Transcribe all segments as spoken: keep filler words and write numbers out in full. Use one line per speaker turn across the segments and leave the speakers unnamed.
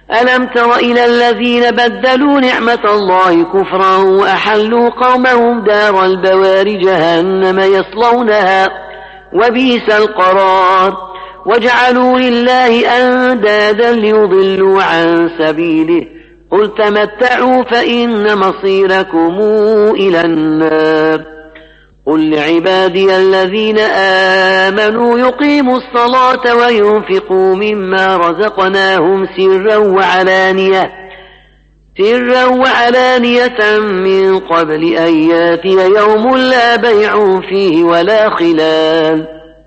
ألم تر إلى الذين بدلوا نعمة الله كفرا وأحلوا قومهم دار البوار جهنم يصلونها وبئس القرار وجعلوا لله أندادا ليضلوا عن سبيله قل تمتعوا فإن مصيركم إلى النار قل لعبادي الذين آمنوا يقيموا الصلاة وينفقوا مما رزقناهم سرا وعلانية سرا وعلانية من قبل أن ياتي يوم لا بيع فيه ولا خلال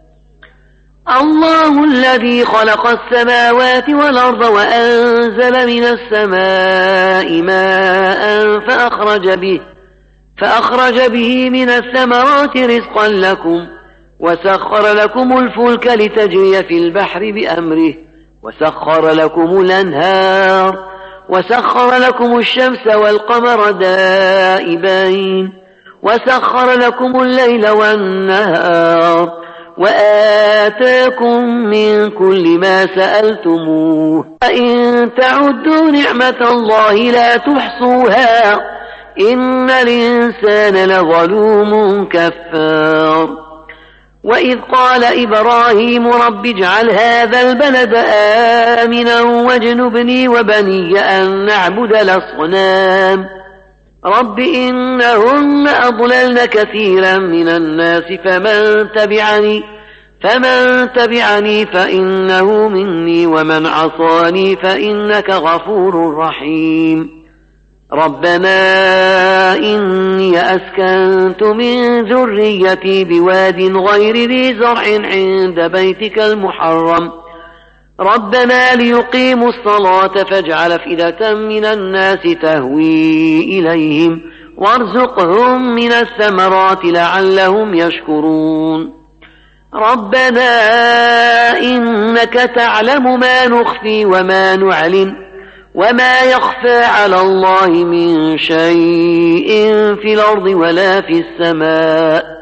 الله الذي خلق السماوات والأرض وأنزل من السماء ماء فأخرج به فأخرج به من الثمرات رزقا لكم وسخر لكم الفلك لتجري في البحر بأمره وسخر لكم الأنهار وسخر لكم الشمس والقمر دائبين وسخر لكم الليل والنهار وآتاكم من كل ما سألتموه فإن تعدوا نعمة الله لا تحصوها إن الإنسان لظلوم كفار وإذ قال إبراهيم رب اجعل هذا البلد آمنا واجنبني وبني أن نعبد الأصنام رب إنهن أضللن كثيرا من الناس فمن تبعني فمن تبعني فإنه مني ومن عصاني فإنك غفور رحيم ربنا إني أسكنت من ذريتي بواد غير ذي زرع عند بيتك المحرم ربنا ليقيموا الصلاة فاجعل أفئدة من الناس تهوي إليهم وارزقهم من الثمرات لعلهم يشكرون ربنا إنك تعلم ما نخفي وما نعلن وما يخفى على الله من شيء في الأرض ولا في السماء